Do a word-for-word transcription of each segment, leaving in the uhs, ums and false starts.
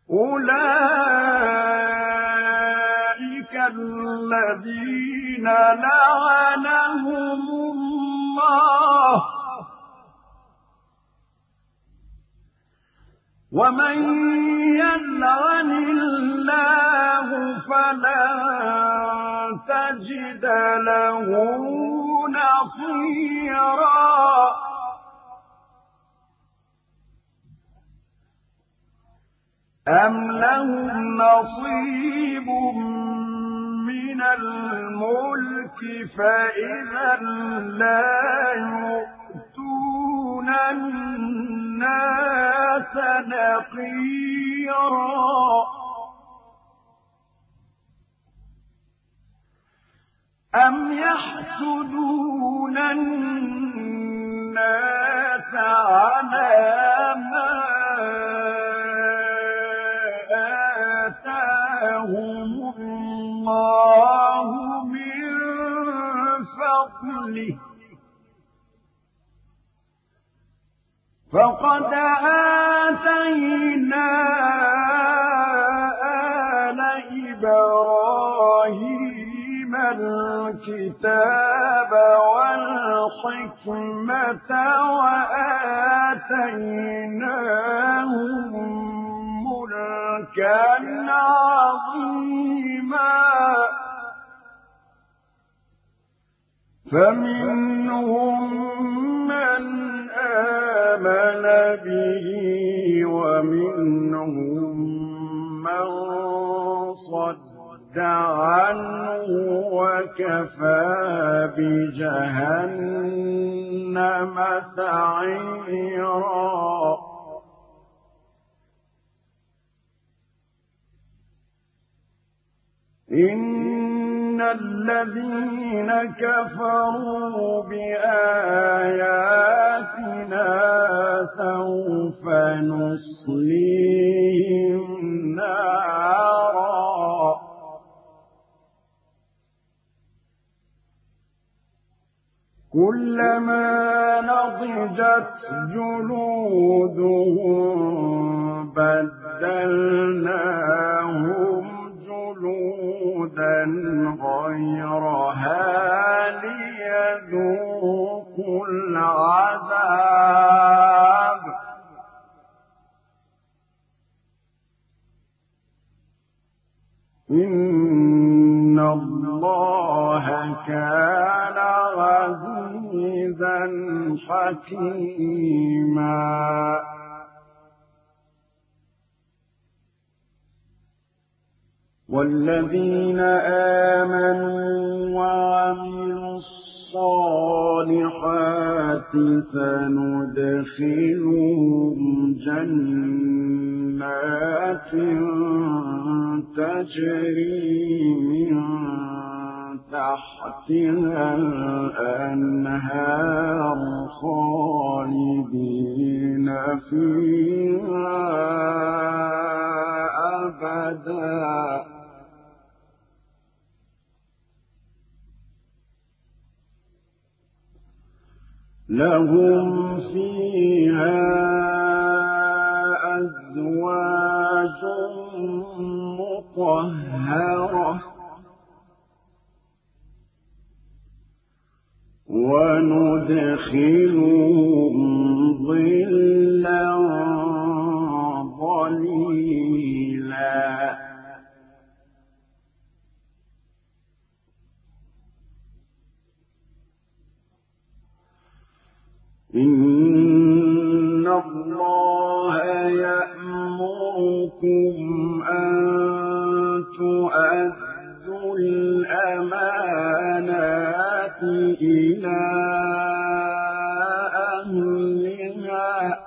أولئك الذين لعنهم الله ومن يلعن الله فلن تجد له نصيرا أم لهم نصيب من الملك فإذا لا يؤتون الناس نقيرا أم يحسدون الناس على ما آتاهم الله من فضله فقد آتينا آل إبراهيم الكتاب والحكمة وآتيناهم ملكا عظيما فمنهم من آمن به ومنهم من صد عنه وكفى بجهنم سعيرا إن الذين كفروا بآياتنا سوف نصليهم نارا كلما نضجت جلودهم بدلناهم جلودا غيرها ليذوقوا العذاب إن الله كان عزيزا حكيما والذين آمنوا وعملوا الصالحات سندخلهم جنات تجري من تحتها الأنهار خالدين فيها أبدا لهم فيها أزواج مطهرة وندخلهم ظلا ظليلا إن الله يأمركم أن تؤدوا الأمانات إلى أهلها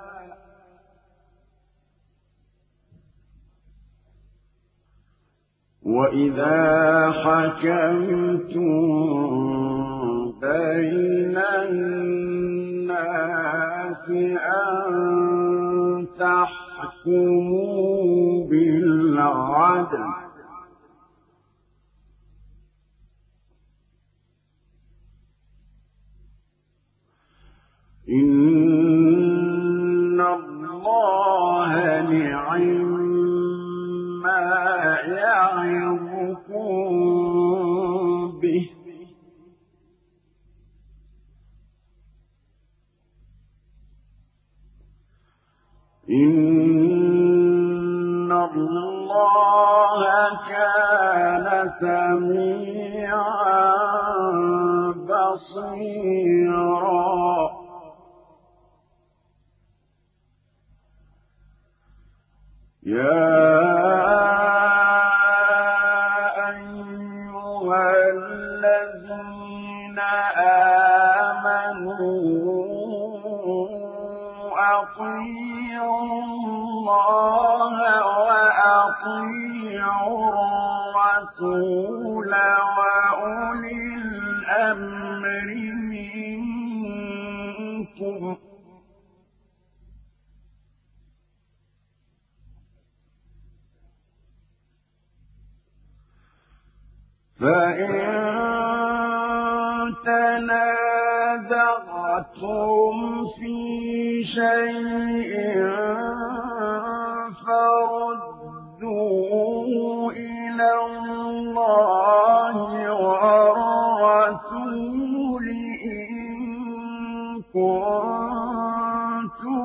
وإذا حكمتم بين الناس أن تحكموا بالعدل إن الله نعم ما يعظكم به إن الله كان سميعا بصيرا يا أيها الذين آمنوا أطيعوا الله وأطيعوا الرسول وأولي الأمر منكم فإن تنازعتم في شيء فردوه إلى الله والرسول إن كنتم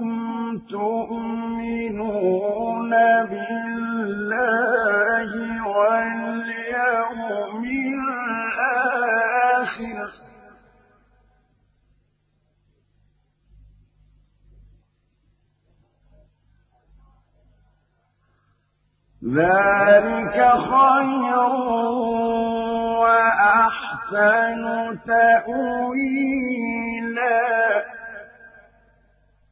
تؤمنون بالله واليوم الآخر ذلك خير وأحسن تأويلا